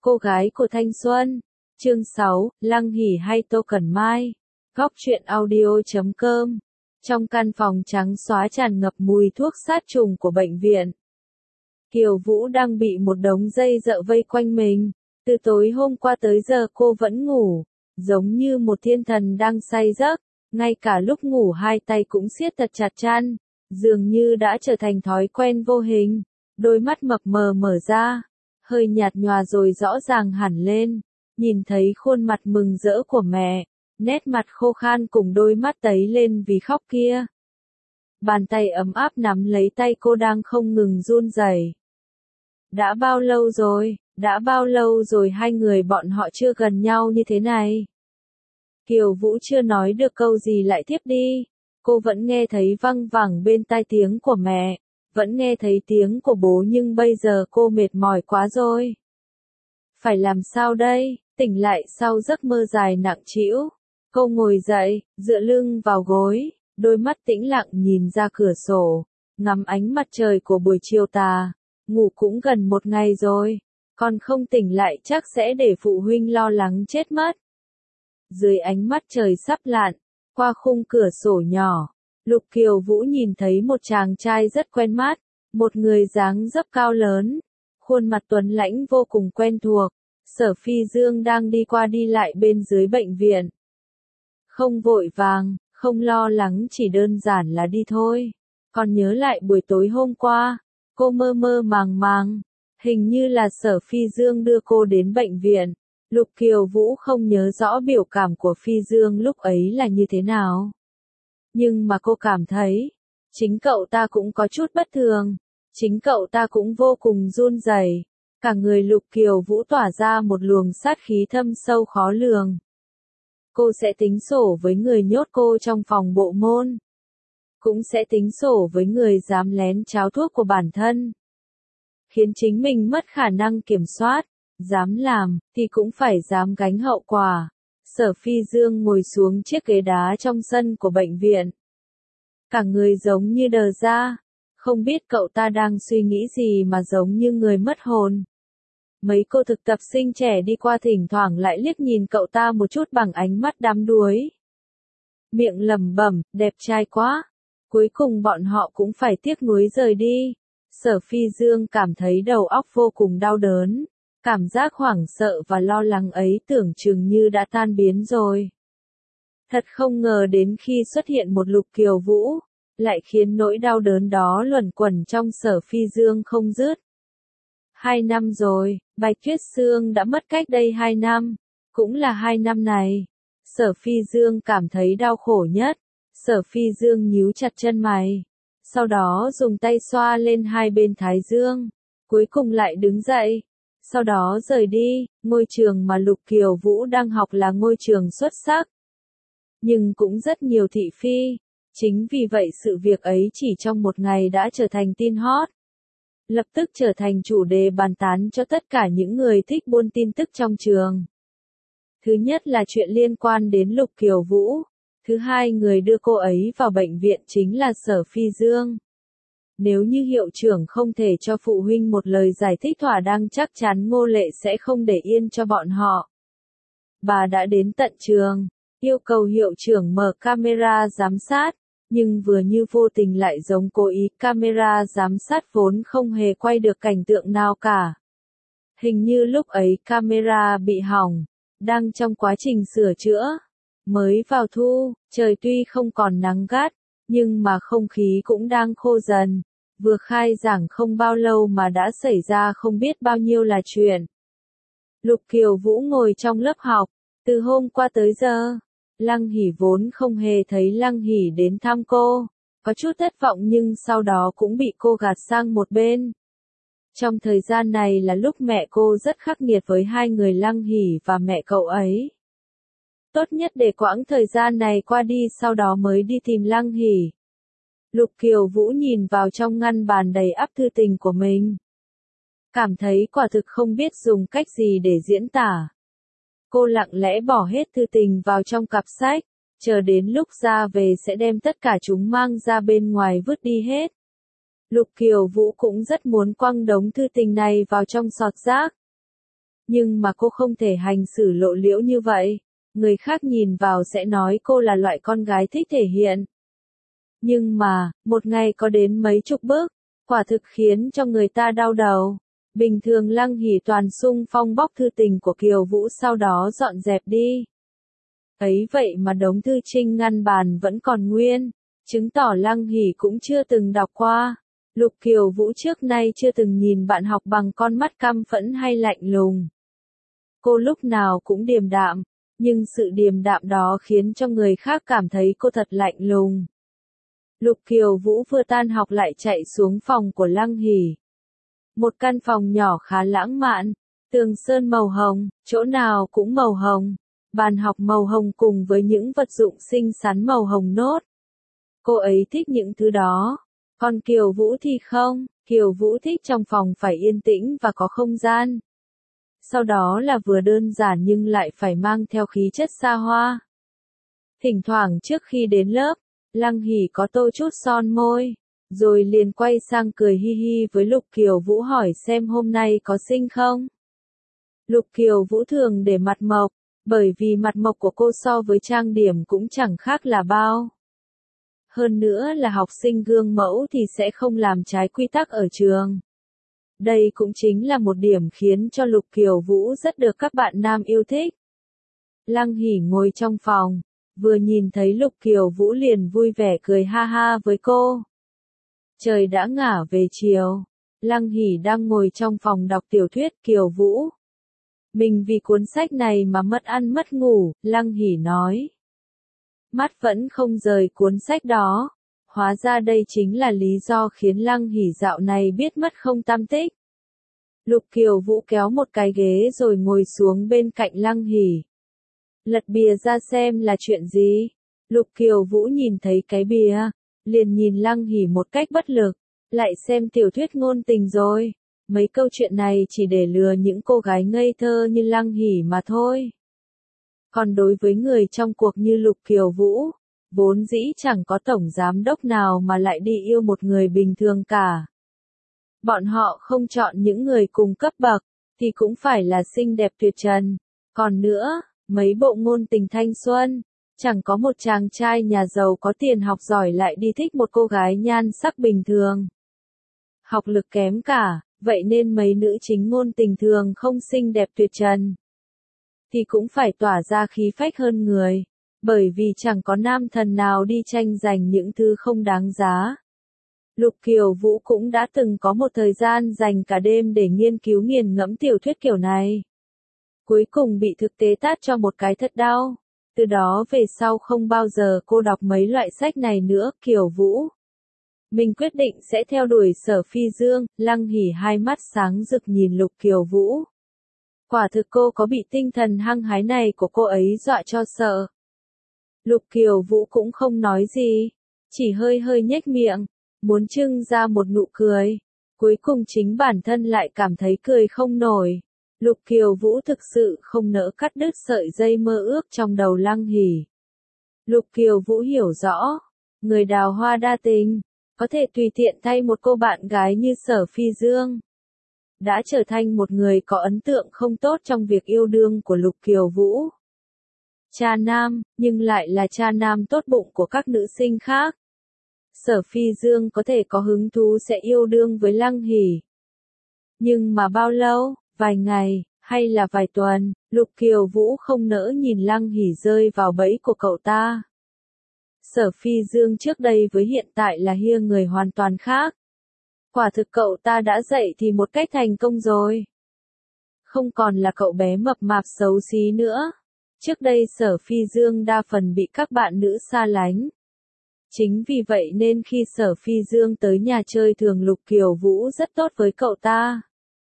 Cô gái của thanh xuân. Chương 6, Lăng Hỉ hay Tô Cẩn Mai. Góc truyện audio.com. Trong căn phòng trắng xóa tràn ngập mùi thuốc sát trùng của bệnh viện. Kiều Vũ đang bị một đống dây dợ vây quanh mình. Từ tối hôm qua tới giờ cô vẫn ngủ, giống như một thiên thần đang say giấc. Ngay cả lúc ngủ hai tay cũng siết thật chặt chăn, dường như đã trở thành thói quen vô hình. Đôi mắt mập mờ mở ra, hơi nhạt nhòa rồi rõ ràng hẳn lên. Nhìn thấy khuôn mặt mừng rỡ của mẹ, nét mặt khô khan cùng đôi mắt tấy lên vì khóc kia. Bàn tay ấm áp nắm lấy tay cô đang không ngừng run rẩy. Đã bao lâu rồi hai người bọn họ chưa gần nhau như thế này. Kiều Vũ chưa nói được câu gì lại tiếp đi. Cô vẫn nghe thấy văng vẳng bên tai tiếng của mẹ, vẫn nghe thấy tiếng của bố, nhưng bây giờ cô mệt mỏi quá rồi. Phải làm sao đây? Tỉnh lại sau giấc mơ dài nặng trĩu, cô ngồi dậy, dựa lưng vào gối, đôi mắt tĩnh lặng nhìn ra cửa sổ, ngắm ánh mặt trời của buổi chiều tà. Ngủ cũng gần một ngày rồi, còn không tỉnh lại chắc sẽ để phụ huynh lo lắng chết mất. Dưới ánh mắt trời sắp lặn, qua khung cửa sổ nhỏ, Lục Kiều Vũ nhìn thấy một chàng trai rất quen mắt, một người dáng dấp cao lớn, khuôn mặt tuấn lãnh vô cùng quen thuộc. Sở Phi Dương đang đi qua đi lại bên dưới bệnh viện. Không vội vàng, không lo lắng, chỉ đơn giản là đi thôi. Còn nhớ lại buổi tối hôm qua, cô mơ mơ màng màng, hình như là Sở Phi Dương đưa cô đến bệnh viện. Lục Kiều Vũ không nhớ rõ biểu cảm của Phi Dương lúc ấy là như thế nào. Nhưng mà cô cảm thấy, chính cậu ta cũng có chút bất thường, chính cậu ta cũng vô cùng run rẩy. Cả người Lục Kiều Vũ tỏa ra một luồng sát khí thâm sâu khó lường. Cô sẽ tính sổ với người nhốt cô trong phòng bộ môn. Cũng sẽ tính sổ với người dám lén tráo thuốc của bản thân, khiến chính mình mất khả năng kiểm soát. Dám làm, thì cũng phải dám gánh hậu quả. Sở Phi Dương ngồi xuống chiếc ghế đá trong sân của bệnh viện. Cả người giống như đờ ra. Không biết cậu ta đang suy nghĩ gì mà giống như người mất hồn. Mấy cô thực tập sinh trẻ đi qua thỉnh thoảng lại liếc nhìn cậu ta một chút bằng ánh mắt đắm đuối. Miệng lẩm bẩm, đẹp trai quá. Cuối cùng bọn họ cũng phải tiếc nuối rời đi. Sở Phi Dương cảm thấy đầu óc vô cùng đau đớn. Cảm giác hoảng sợ và lo lắng ấy tưởng chừng như đã tan biến rồi. Thật không ngờ đến khi xuất hiện một Lục Kiều Vũ, lại khiến nỗi đau đớn đó luẩn quẩn trong Sở Phi Dương không dứt. 2 năm rồi, Bạch Tuyết Sương đã mất cách đây 2 năm. Cũng là 2 năm này, Sở Phi Dương cảm thấy đau khổ nhất. Sở Phi Dương nhíu chặt chân mày, sau đó dùng tay xoa lên hai bên thái dương, cuối cùng lại đứng dậy. Sau đó rời đi. Ngôi trường mà Lục Kiều Vũ đang học là ngôi trường xuất sắc, nhưng cũng rất nhiều thị phi. Chính vì vậy sự việc ấy chỉ trong một ngày đã trở thành tin hot, lập tức trở thành chủ đề bàn tán cho tất cả những người thích buôn tin tức trong trường. Thứ nhất là chuyện liên quan đến Lục Kiều Vũ. Thứ hai, người đưa cô ấy vào bệnh viện chính là Sở Phi Dương. Nếu như hiệu trưởng không thể cho phụ huynh một lời giải thích thỏa đáng, chắc chắn Ngô Lệ sẽ không để yên cho bọn họ. Bà đã đến tận trường, yêu cầu hiệu trưởng mở camera giám sát, nhưng vừa như vô tình lại giống cố ý. Camera giám sát vốn không hề quay được cảnh tượng nào cả. Hình như lúc ấy camera bị hỏng, đang trong quá trình sửa chữa. Mới vào thu, trời tuy không còn nắng gắt, nhưng mà không khí cũng đang khô dần. Vừa khai giảng không bao lâu mà đã xảy ra không biết bao nhiêu là chuyện. Lục Kiều Vũ ngồi trong lớp học, từ hôm qua tới giờ. Lăng Hỉ vốn không hề thấy Lăng Hỉ đến thăm cô, có chút thất vọng nhưng sau đó cũng bị cô gạt sang một bên. Trong thời gian này là lúc mẹ cô rất khắc nghiệt với hai người Lăng Hỉ và mẹ cậu ấy. Tốt nhất để quãng thời gian này qua đi, sau đó mới đi tìm Lăng Hỉ. Lục Kiều Vũ nhìn vào trong ngăn bàn đầy ắp thư tình của mình, cảm thấy quả thực không biết dùng cách gì để diễn tả. Cô lặng lẽ bỏ hết thư tình vào trong cặp sách, chờ đến lúc ra về sẽ đem tất cả chúng mang ra bên ngoài vứt đi hết. Lục Kiều Vũ cũng rất muốn quăng đống thư tình này vào trong sọt rác. Nhưng mà cô không thể hành xử lộ liễu như vậy. Người khác nhìn vào sẽ nói cô là loại con gái thích thể hiện. Nhưng mà, một ngày có đến mấy chục bức, quả thực khiến cho người ta đau đầu. Bình thường Lăng Hỉ toàn xung phong bóc thư tình của Kiều Vũ sau đó dọn dẹp đi. Ấy vậy mà đống thư trinh ngăn bàn vẫn còn nguyên, chứng tỏ Lăng Hỉ cũng chưa từng đọc qua. Lục Kiều Vũ trước nay chưa từng nhìn bạn học bằng con mắt căm phẫn hay lạnh lùng. Cô lúc nào cũng điềm đạm, nhưng sự điềm đạm đó khiến cho người khác cảm thấy cô thật lạnh lùng. Lục Kiều Vũ vừa tan học lại chạy xuống phòng của Lăng Hỉ. Một căn phòng nhỏ khá lãng mạn, tường sơn màu hồng, chỗ nào cũng màu hồng, bàn học màu hồng cùng với những vật dụng xinh xắn màu hồng nốt. Cô ấy thích những thứ đó, còn Kiều Vũ thì không, Kiều Vũ thích trong phòng phải yên tĩnh và có không gian. Sau đó là vừa đơn giản nhưng lại phải mang theo khí chất xa hoa. Thỉnh thoảng trước khi đến lớp, Lăng Hỉ có tô chút son môi, rồi liền quay sang cười hi hi với Lục Kiều Vũ hỏi xem hôm nay có xinh không. Lục Kiều Vũ thường để mặt mộc, bởi vì mặt mộc của cô so với trang điểm cũng chẳng khác là bao. Hơn nữa là học sinh gương mẫu thì sẽ không làm trái quy tắc ở trường. Đây cũng chính là một điểm khiến cho Lục Kiều Vũ rất được các bạn nam yêu thích. Lăng Hỉ ngồi trong phòng, vừa nhìn thấy Lục Kiều Vũ liền vui vẻ cười ha ha với cô. Trời đã ngả về chiều, Lăng Hỉ đang ngồi trong phòng đọc tiểu thuyết Kiều Vũ. Mình vì cuốn sách này mà mất ăn mất ngủ, Lăng Hỉ nói. Mắt vẫn không rời cuốn sách đó. Hóa ra đây chính là lý do khiến Lăng Hỉ dạo này biết mất không tăm tích. Lục Kiều Vũ kéo một cái ghế rồi ngồi xuống bên cạnh Lăng Hỉ. Lật bìa ra xem là chuyện gì. Lục Kiều Vũ nhìn thấy cái bìa, liền nhìn Lăng Hỉ một cách bất lực, lại xem tiểu thuyết ngôn tình rồi. Mấy câu chuyện này chỉ để lừa những cô gái ngây thơ như Lăng Hỉ mà thôi. Còn đối với người trong cuộc như Lục Kiều Vũ, vốn dĩ chẳng có tổng giám đốc nào mà lại đi yêu một người bình thường cả. Bọn họ không chọn những người cùng cấp bậc, thì cũng phải là xinh đẹp tuyệt trần. Còn nữa, mấy bộ ngôn tình thanh xuân, chẳng có một chàng trai nhà giàu có tiền học giỏi lại đi thích một cô gái nhan sắc bình thường. Học lực kém cả, vậy nên mấy nữ chính ngôn tình thường không xinh đẹp tuyệt trần, thì cũng phải tỏa ra khí phách hơn người, bởi vì chẳng có nam thần nào đi tranh giành những thứ không đáng giá. Lục Kiều Vũ cũng đã từng có một thời gian dành cả đêm để nghiên cứu nghiền ngẫm tiểu thuyết kiểu này. Cuối cùng bị thực tế tát cho một cái thật đau. Từ đó về sau không bao giờ cô đọc mấy loại sách này nữa. Kiều Vũ, mình quyết định sẽ theo đuổi Sở Phi Dương. Lăng Hỉ hai mắt sáng rực nhìn Lục Kiều Vũ. Quả thực cô có bị tinh thần hăng hái này của cô ấy dọa cho sợ. Lục Kiều Vũ cũng không nói gì, chỉ hơi hơi nhếch miệng, muốn trưng ra một nụ cười. Cuối cùng chính bản thân lại cảm thấy cười không nổi. Lục Kiều Vũ thực sự không nỡ cắt đứt sợi dây mơ ước trong đầu Lăng Hỉ. Lục Kiều Vũ hiểu rõ, người đào hoa đa tình, có thể tùy tiện thay một cô bạn gái như Sở Phi Dương, đã trở thành một người có ấn tượng không tốt trong việc yêu đương của Lục Kiều Vũ. Cha nam, nhưng lại là cha nam tốt bụng của các nữ sinh khác. Sở Phi Dương có thể có hứng thú sẽ yêu đương với Lăng Hỉ. Nhưng mà bao lâu, vài ngày, hay là vài tuần, Lục Kiều Vũ không nỡ nhìn Lăng Hỉ rơi vào bẫy của cậu ta. Sở Phi Dương trước đây với hiện tại là hia người hoàn toàn khác. Quả thực cậu ta đã dậy thì một cách thành công rồi. Không còn là cậu bé mập mạp xấu xí nữa. Trước đây Sở Phi Dương đa phần bị các bạn nữ xa lánh. Chính vì vậy nên khi Sở Phi Dương tới nhà chơi thường Lục Kiều Vũ rất tốt với cậu ta.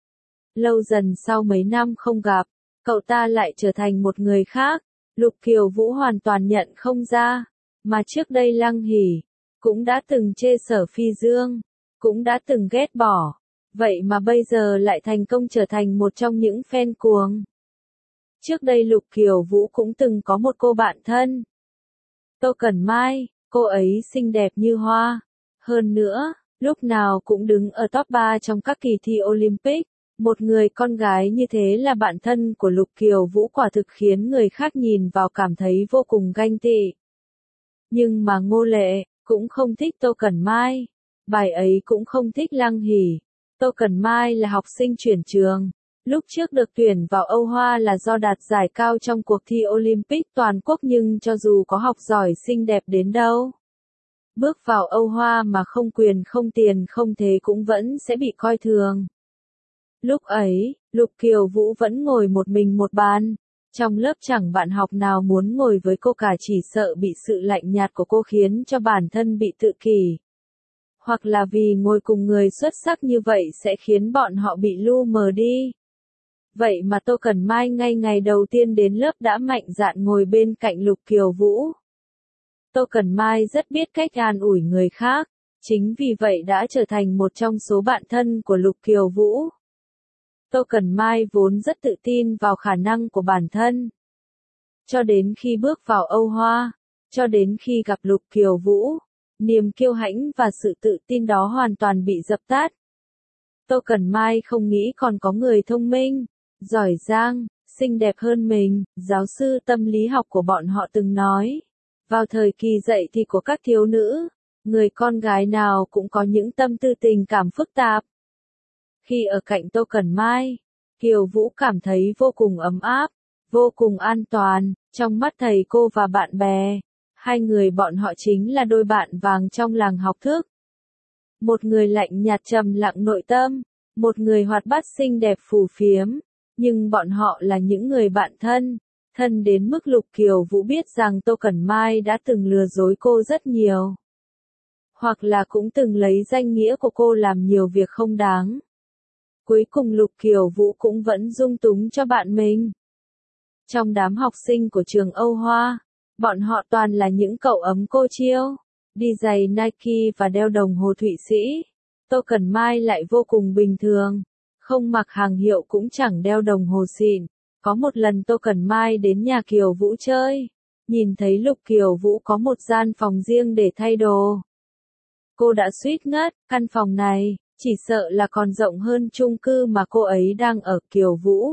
Lâu dần sau mấy năm không gặp, cậu ta lại trở thành một người khác. Lục Kiều Vũ hoàn toàn nhận không ra. Mà trước đây Lăng Hỉ cũng đã từng chê Sở Phi Dương, cũng đã từng ghét bỏ. Vậy mà bây giờ lại thành công trở thành một trong những fan cuồng. Trước đây Lục Kiều Vũ cũng từng có một cô bạn thân, Tô Cẩn Mai, cô ấy xinh đẹp như hoa. Hơn nữa, lúc nào cũng đứng ở top 3 trong các kỳ thi Olympic. Một người con gái như thế là bạn thân của Lục Kiều Vũ quả thực khiến người khác nhìn vào cảm thấy vô cùng ganh tị. Nhưng mà Ngô Lệ cũng không thích Tô Cẩn Mai. Bài ấy cũng không thích Lăng Hỉ. Tô Cẩn Mai là học sinh chuyển trường. Lúc trước được tuyển vào Âu Hoa là do đạt giải cao trong cuộc thi Olympic toàn quốc, nhưng cho dù có học giỏi xinh đẹp đến đâu, bước vào Âu Hoa mà không quyền không tiền không thế cũng vẫn sẽ bị coi thường. Lúc ấy, Lục Kiều Vũ vẫn ngồi một mình một bàn. Trong lớp chẳng bạn học nào muốn ngồi với cô cả, chỉ sợ bị sự lạnh nhạt của cô khiến cho bản thân bị tự kỷ. Hoặc là vì ngồi cùng người xuất sắc như vậy sẽ khiến bọn họ bị lu mờ đi. Vậy mà Tô Cẩn Mai ngay ngày đầu tiên đến lớp đã mạnh dạn ngồi bên cạnh Lục Kiều Vũ. Tô Cẩn Mai rất biết cách an ủi người khác, chính vì vậy đã trở thành một trong số bạn thân của Lục Kiều Vũ. Tô Cẩn Mai vốn rất tự tin vào khả năng của bản thân. Cho đến khi bước vào Âu Hoa, cho đến khi gặp Lục Kiều Vũ, niềm kiêu hãnh và sự tự tin đó hoàn toàn bị dập tắt. Tô Cẩn Mai không nghĩ còn có người thông minh, giỏi giang, xinh đẹp hơn mình. Giáo sư tâm lý học của bọn họ từng nói, vào thời kỳ dậy thì của các thiếu nữ, người con gái nào cũng có những tâm tư tình cảm phức tạp. Khi ở cạnh Tô Cẩn Mai, Kiều Vũ cảm thấy vô cùng ấm áp, vô cùng an toàn, trong mắt thầy cô và bạn bè. Hai người bọn họ chính là đôi bạn vàng trong làng học thức. Một người lạnh nhạt trầm lặng nội tâm, một người hoạt bát xinh đẹp phù phiếm, nhưng bọn họ là những người bạn thân, thân đến mức Lục Kiều Vũ biết rằng Tô Cẩn Mai đã từng lừa dối cô rất nhiều. Hoặc là cũng từng lấy danh nghĩa của cô làm nhiều việc không đáng. Cuối cùng Lục Kiều Vũ cũng vẫn dung túng cho bạn mình. Trong đám học sinh của trường Âu Hoa, bọn họ toàn là những cậu ấm cô chiêu, đi giày Nike và đeo đồng hồ Thụy Sĩ. Tô Cẩn Mai lại vô cùng bình thường, không mặc hàng hiệu cũng chẳng đeo đồng hồ xịn. Có một lần Tô Cẩn Mai đến nhà Kiều Vũ chơi, nhìn thấy Lục Kiều Vũ có một gian phòng riêng để thay đồ. Cô đã suýt ngất, căn phòng này, chỉ sợ là còn rộng hơn chung cư mà cô ấy đang ở. Kiều Vũ,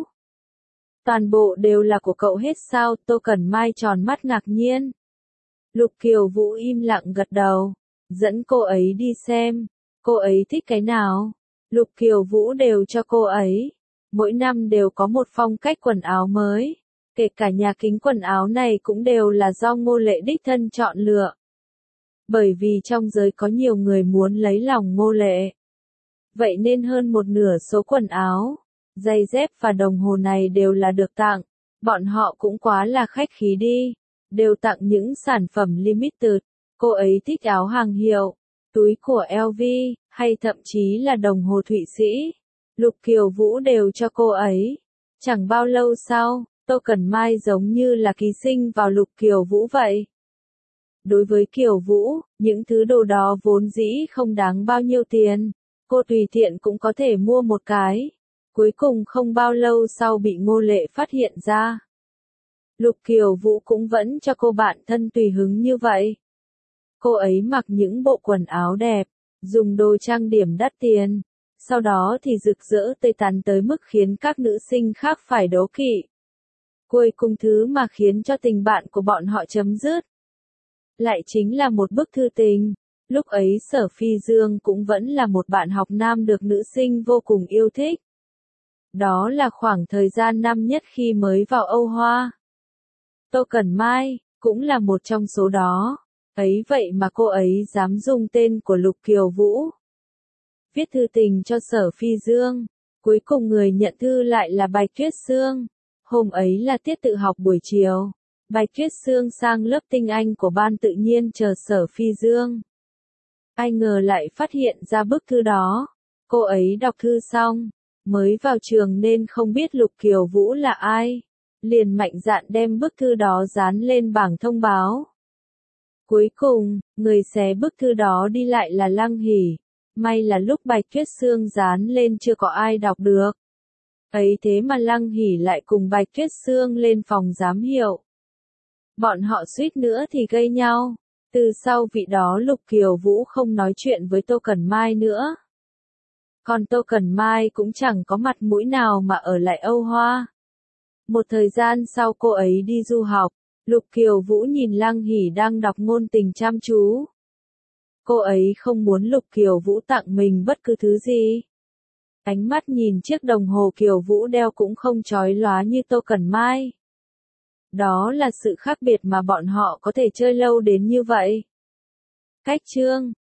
toàn bộ đều là của cậu hết sao? Tô Cẩn Mai tròn mắt ngạc nhiên. Lục Kiều Vũ im lặng gật đầu, dẫn cô ấy đi xem, cô ấy thích cái nào, Lục Kiều Vũ đều cho cô ấy. Mỗi năm đều có một phong cách quần áo mới, kể cả nhà kính quần áo này cũng đều là do Ngô Lệ đích thân chọn lựa. Bởi vì trong giới có nhiều người muốn lấy lòng Ngô Lệ. Vậy nên hơn một nửa số quần áo, giày dép và đồng hồ này đều là được tặng. Bọn họ cũng quá là khách khí đi, đều tặng những sản phẩm limited. Cô ấy thích áo hàng hiệu, túi của LV, hay thậm chí là đồng hồ Thụy Sĩ. Lục Kiều Vũ đều cho cô ấy. Chẳng bao lâu sau, Tô Cẩn Mai giống như là ký sinh vào Lục Kiều Vũ vậy. Đối với Kiều Vũ, những thứ đồ đó vốn dĩ không đáng bao nhiêu tiền, cô tùy tiện cũng có thể mua một cái. Cuối cùng không bao lâu sau bị Ngô Lệ phát hiện ra. Lục Kiều Vũ cũng vẫn cho cô bạn thân tùy hứng như vậy. Cô ấy mặc những bộ quần áo đẹp, dùng đồ trang điểm đắt tiền, sau đó thì rực rỡ tươi tắn tới mức khiến các nữ sinh khác phải đố kỵ. Cuối cùng thứ mà khiến cho tình bạn của bọn họ chấm dứt lại chính là một bức thư tình. Lúc ấy Sở Phi Dương cũng vẫn là một bạn học nam được nữ sinh vô cùng yêu thích. Đó là khoảng thời gian năm nhất khi mới vào Âu Hoa. Tô Cẩn Mai cũng là một trong số đó. Ấy vậy mà cô ấy dám dùng tên của Lục Kiều Vũ viết thư tình cho Sở Phi Dương. Cuối cùng người nhận thư lại là Bạch Tuyết Sương. Hôm ấy là tiết tự học buổi chiều. Bạch Tuyết Sương sang lớp tinh Anh của ban tự nhiên chờ Sở Phi Dương. Ai ngờ lại phát hiện ra bức thư đó. Cô ấy đọc thư xong, mới vào trường nên không biết Lục Kiều Vũ là ai. Liền mạnh dạn đem bức thư đó dán lên bảng thông báo. Cuối cùng, người xé bức thư đó đi lại là Lăng Hỉ. May là lúc Bạch Tuyết Sương dán lên chưa có ai đọc được. Ấy thế mà Lăng Hỉ lại cùng Bạch Tuyết Sương lên phòng giám hiệu. Bọn họ suýt nữa thì gây nhau. Từ sau vị đó Lục Kiều Vũ không nói chuyện với Tô Cẩn Mai nữa. Còn Tô Cẩn Mai cũng chẳng có mặt mũi nào mà ở lại Âu Hoa. Một thời gian sau cô ấy đi du học, Lục Kiều Vũ nhìn Lăng Hỉ đang đọc ngôn tình chăm chú. Cô ấy không muốn Lục Kiều Vũ tặng mình bất cứ thứ gì. Ánh mắt nhìn chiếc đồng hồ Kiều Vũ đeo cũng không chói lóa như Tô Cẩn Mai. Đó là sự khác biệt mà bọn họ có thể chơi lâu đến như vậy. Cách chương